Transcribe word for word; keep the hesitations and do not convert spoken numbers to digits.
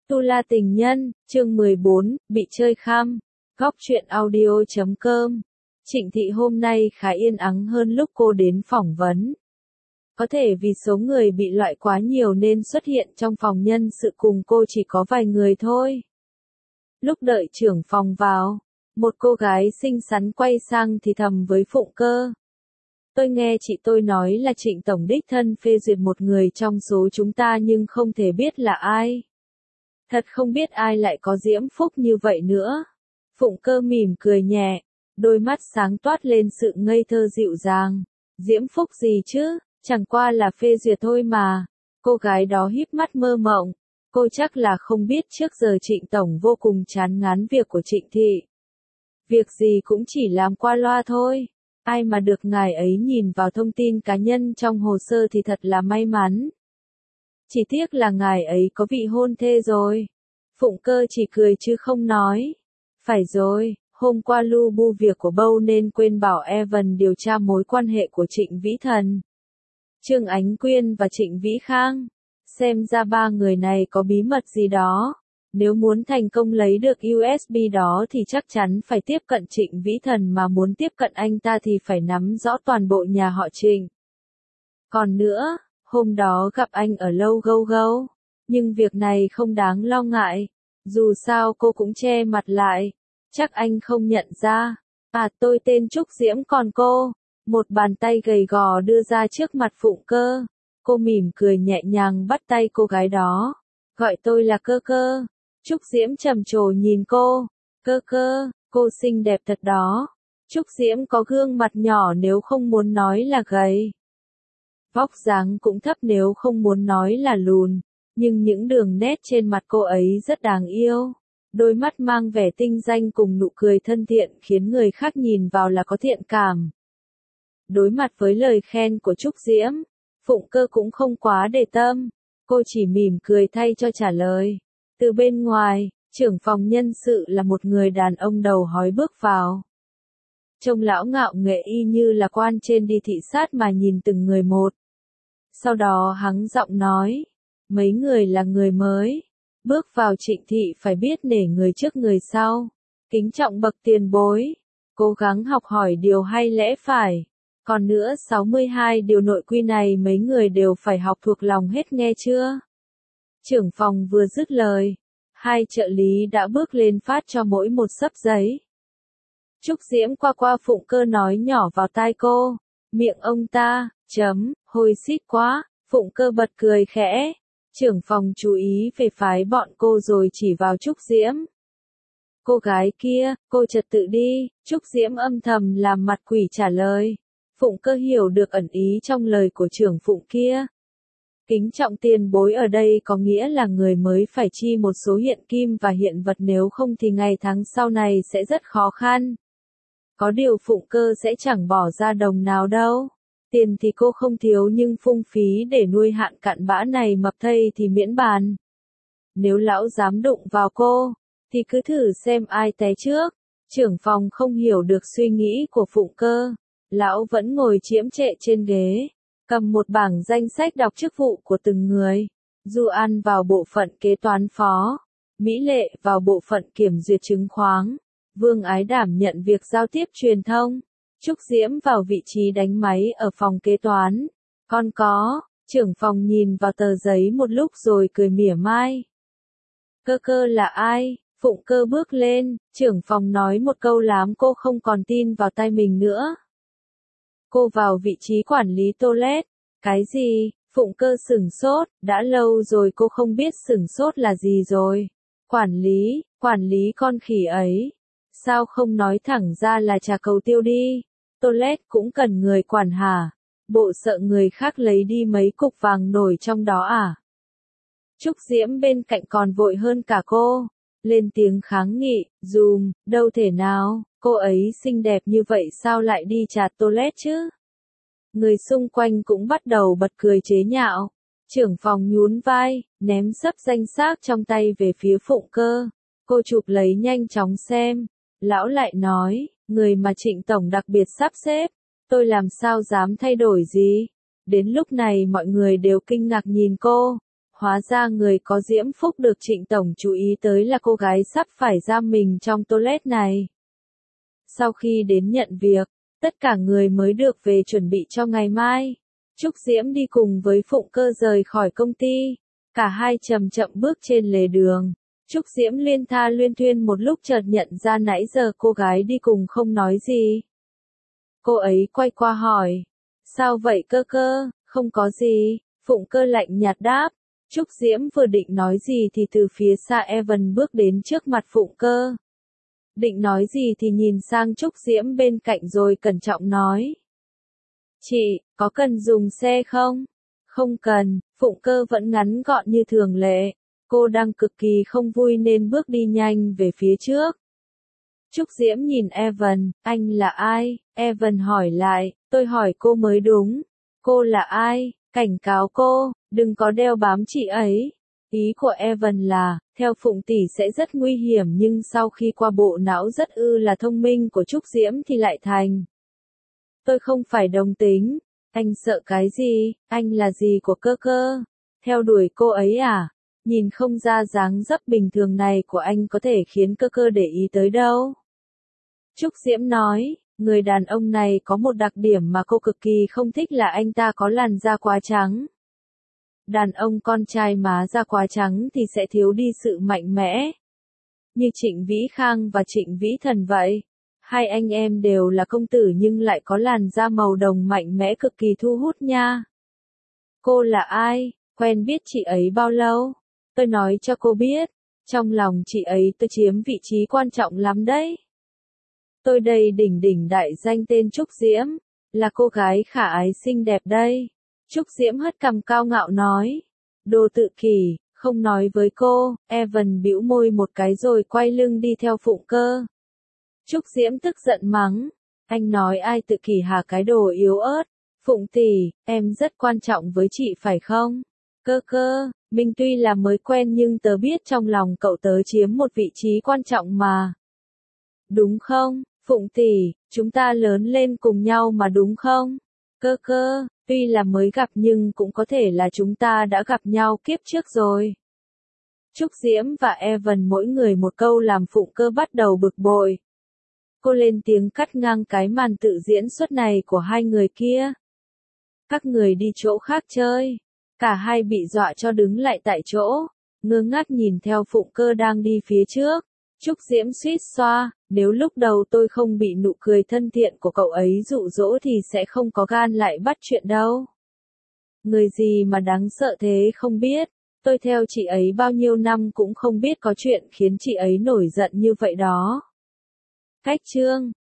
Tu La Tình Nhân, chương mười bốn, bị chơi khăm. Góc truyện audio chấm com. Trịnh Thị hôm nay khá yên ắng hơn lúc cô đến phỏng vấn. Có thể vì số người bị loại quá nhiều nên xuất hiện trong phòng nhân sự cùng cô chỉ có vài người thôi. Lúc đợi trưởng phòng vào, một cô gái xinh xắn quay sang thì thầm với Phụng Cơ. Tôi nghe chị tôi nói là Trịnh Tổng đích thân phê duyệt một người trong số chúng ta nhưng không thể biết là ai. Thật không biết ai lại có diễm phúc như vậy nữa. Phụng Cơ mỉm cười nhẹ, đôi mắt sáng toát lên sự ngây thơ dịu dàng. Diễm phúc gì chứ, chẳng qua là phê duyệt thôi mà. Cô gái đó híp mắt mơ mộng. Cô chắc là không biết trước giờ Trịnh Tổng vô cùng chán ngán việc của Trịnh Thị. Việc gì cũng chỉ làm qua loa thôi. Ai mà được ngài ấy nhìn vào thông tin cá nhân trong hồ sơ thì thật là may mắn. Chỉ tiếc là ngài ấy có vị hôn thê rồi. Phụng Cơ chỉ cười chứ không nói. Phải rồi, hôm qua lu bu việc của Bâu nên quên bảo Evan điều tra mối quan hệ của Trịnh Vĩ Thần, Trương Ánh Quyên và Trịnh Vĩ Khang. Xem ra ba người này có bí mật gì đó. Nếu muốn thành công lấy được u ét bê đó thì chắc chắn phải tiếp cận Trịnh Vĩ Thần, mà muốn tiếp cận anh ta thì phải nắm rõ toàn bộ nhà họ Trịnh. Còn nữa, hôm đó gặp anh ở lâu gâu gâu, nhưng việc này không đáng lo ngại. Dù sao cô cũng che mặt lại, chắc anh không nhận ra. À, tôi tên Trúc Diễm, còn cô? Một bàn tay gầy gò đưa ra trước mặt Phụng Cơ. Cô mỉm cười nhẹ nhàng bắt tay cô gái đó. Gọi tôi là Cơ Cơ. Trúc Diễm trầm trồ nhìn cô. Cơ Cơ, cô xinh đẹp thật đó. Trúc Diễm có gương mặt nhỏ nếu không muốn nói là gầy. Vóc dáng cũng thấp nếu không muốn nói là lùn. Nhưng những đường nét trên mặt cô ấy rất đáng yêu. Đôi mắt mang vẻ tinh danh cùng nụ cười thân thiện khiến người khác nhìn vào là có thiện cảm. Đối mặt với lời khen của Trúc Diễm, Phụng Cơ cũng không quá để tâm. Cô chỉ mỉm cười thay cho trả lời. Từ bên ngoài, trưởng phòng nhân sự là một người đàn ông đầu hói bước vào. Trông lão ngạo nghễ y như là quan trên đi thị sát mà nhìn từng người một. Sau đó hắng giọng nói. Mấy người là người mới. Bước vào Trịnh Thị phải biết nể người trước người sau. Kính trọng bậc tiền bối. Cố gắng học hỏi điều hay lẽ phải. Còn nữa sáu mươi hai điều nội quy này mấy người đều phải học thuộc lòng hết, nghe chưa? Trưởng phòng vừa dứt lời, hai trợ lý đã bước lên phát cho mỗi một xấp giấy. Trúc Diễm qua qua Phụng Cơ nói nhỏ vào tai cô. Miệng ông ta, chấm, hôi xít quá. Phụng Cơ bật cười khẽ. Trưởng phòng chú ý về phái bọn cô rồi chỉ vào Trúc Diễm. Cô gái kia, cô trật tự đi. Trúc Diễm âm thầm làm mặt quỷ trả lời. Phụng Cơ hiểu được ẩn ý trong lời của trưởng Phụng kia. Kính trọng tiền bối ở đây có nghĩa là người mới phải chi một số hiện kim và hiện vật, nếu không thì ngày tháng sau này sẽ rất khó khăn. Có điều Phụng Cơ sẽ chẳng bỏ ra đồng nào đâu. Tiền thì cô không thiếu nhưng phung phí để nuôi hạn cặn bã này mập thây thì miễn bàn. Nếu lão dám đụng vào cô, thì cứ thử xem ai té trước. Trưởng phòng không hiểu được suy nghĩ của Phụng Cơ. Lão vẫn ngồi chiếm trệ trên ghế, cầm một bảng danh sách đọc chức vụ của từng người. Du An vào bộ phận kế toán phó, Mỹ Lệ vào bộ phận kiểm duyệt chứng khoán, Vương Ái đảm nhận việc giao tiếp truyền thông, Trúc Diễm vào vị trí đánh máy ở phòng kế toán. Còn có, trưởng phòng nhìn vào tờ giấy một lúc rồi cười mỉa mai. Cơ Cơ là ai? Phụng Cơ bước lên, trưởng phòng nói một câu làm cô không còn tin vào tai mình nữa. Cô vào vị trí quản lý toilet. Cái gì? Phụng Cơ sửng sốt, đã lâu rồi cô không biết sửng sốt là gì rồi. Quản lý, quản lý con khỉ ấy. Sao không nói thẳng ra là trà cầu tiêu đi? Toilet cũng cần người quản hả? Bộ sợ người khác lấy đi mấy cục vàng nổi trong đó à? Trúc Diễm bên cạnh còn vội hơn cả cô. Lên tiếng kháng nghị, dùm, đâu thể nào, cô ấy xinh đẹp như vậy sao lại đi trà toilet chứ? Người xung quanh cũng bắt đầu bật cười chế nhạo. Trưởng phòng nhún vai, ném sấp danh sách trong tay về phía Phụng Cơ. Cô chụp lấy nhanh chóng xem. Lão lại nói, người mà Trịnh Tổng đặc biệt sắp xếp, tôi làm sao dám thay đổi gì? Đến lúc này mọi người đều kinh ngạc nhìn cô. Hóa ra người có diễm phúc được Trịnh Tổng chú ý tới là cô gái sắp phải giam mình trong toilet này. Sau khi đến nhận việc, tất cả người mới được về chuẩn bị cho ngày mai. Trúc Diễm đi cùng với Phụng Cơ rời khỏi công ty. Cả hai chậm chậm bước trên lề đường. Trúc Diễm liên tha luyên thuyên một lúc chợt nhận ra nãy giờ cô gái đi cùng không nói gì. Cô ấy quay qua hỏi. Sao vậy Cơ Cơ? Không có gì. Phụng Cơ lạnh nhạt đáp. Trúc Diễm vừa định nói gì thì từ phía xa Evan bước đến trước mặt Phụng Cơ. Định nói gì thì nhìn sang Trúc Diễm bên cạnh rồi cẩn trọng nói. Chị, có cần dùng xe không? Không cần, Phụng Cơ vẫn ngắn gọn như thường lệ. Cô đang cực kỳ không vui nên bước đi nhanh về phía trước. Trúc Diễm nhìn Evan, anh là ai? Evan hỏi lại, tôi hỏi cô mới đúng. Cô là ai? Cảnh cáo cô, đừng có đeo bám chị ấy. Ý của Evan là, theo Phụng tỷ sẽ rất nguy hiểm nhưng sau khi qua bộ não rất ư là thông minh của Trúc Diễm thì lại thành. Tôi không phải đồng tính. Anh sợ cái gì? Anh là gì của Cơ Cơ? Theo đuổi cô ấy à? Nhìn không ra dáng dấp bình thường này của anh có thể khiến Cơ Cơ để ý tới đâu. Trúc Diễm nói, người đàn ông này có một đặc điểm mà cô cực kỳ không thích là anh ta có làn da quá trắng. Đàn ông con trai má da quá trắng thì sẽ thiếu đi sự mạnh mẽ. Như Trịnh Vĩ Khang và Trịnh Vĩ Thần vậy. Hai anh em đều là công tử nhưng lại có làn da màu đồng mạnh mẽ cực kỳ thu hút nha. Cô là ai? Quen biết chị ấy bao lâu? Tôi nói cho cô biết, trong lòng chị ấy tôi chiếm vị trí quan trọng lắm đấy. Tôi đây đỉnh đỉnh đại danh tên Trúc Diễm, là cô gái khả ái xinh đẹp đây. Trúc Diễm hất cằm cao ngạo nói. Đồ tự kỷ, không nói với cô. Evan bĩu môi một cái rồi quay lưng đi theo Phụng Cơ. Trúc Diễm tức giận mắng. Anh nói ai tự kỷ hả cái đồ yếu ớt. Phụng tỷ, em rất quan trọng với chị phải không? Cơ Cơ, mình tuy là mới quen nhưng tớ biết trong lòng cậu tớ chiếm một vị trí quan trọng mà. Đúng không, Phụng tỷ, chúng ta lớn lên cùng nhau mà đúng không? Cơ Cơ, tuy là mới gặp nhưng cũng có thể là chúng ta đã gặp nhau kiếp trước rồi. Trúc Diễm và Evan mỗi người một câu làm Phụng Cơ bắt đầu bực bội. Cô lên tiếng cắt ngang cái màn tự diễn xuất này của hai người kia. Các người đi chỗ khác chơi. Cả hai bị dọa cho đứng lại tại chỗ, ngơ ngác nhìn theo Phụng Cơ đang đi phía trước. Trúc Diễm suýt xoa, nếu lúc đầu tôi không bị nụ cười thân thiện của cậu ấy dụ dỗ thì sẽ không có gan lại bắt chuyện đâu. Người gì mà đáng sợ thế không biết, tôi theo chị ấy bao nhiêu năm cũng không biết có chuyện khiến chị ấy nổi giận như vậy đó. Cách chương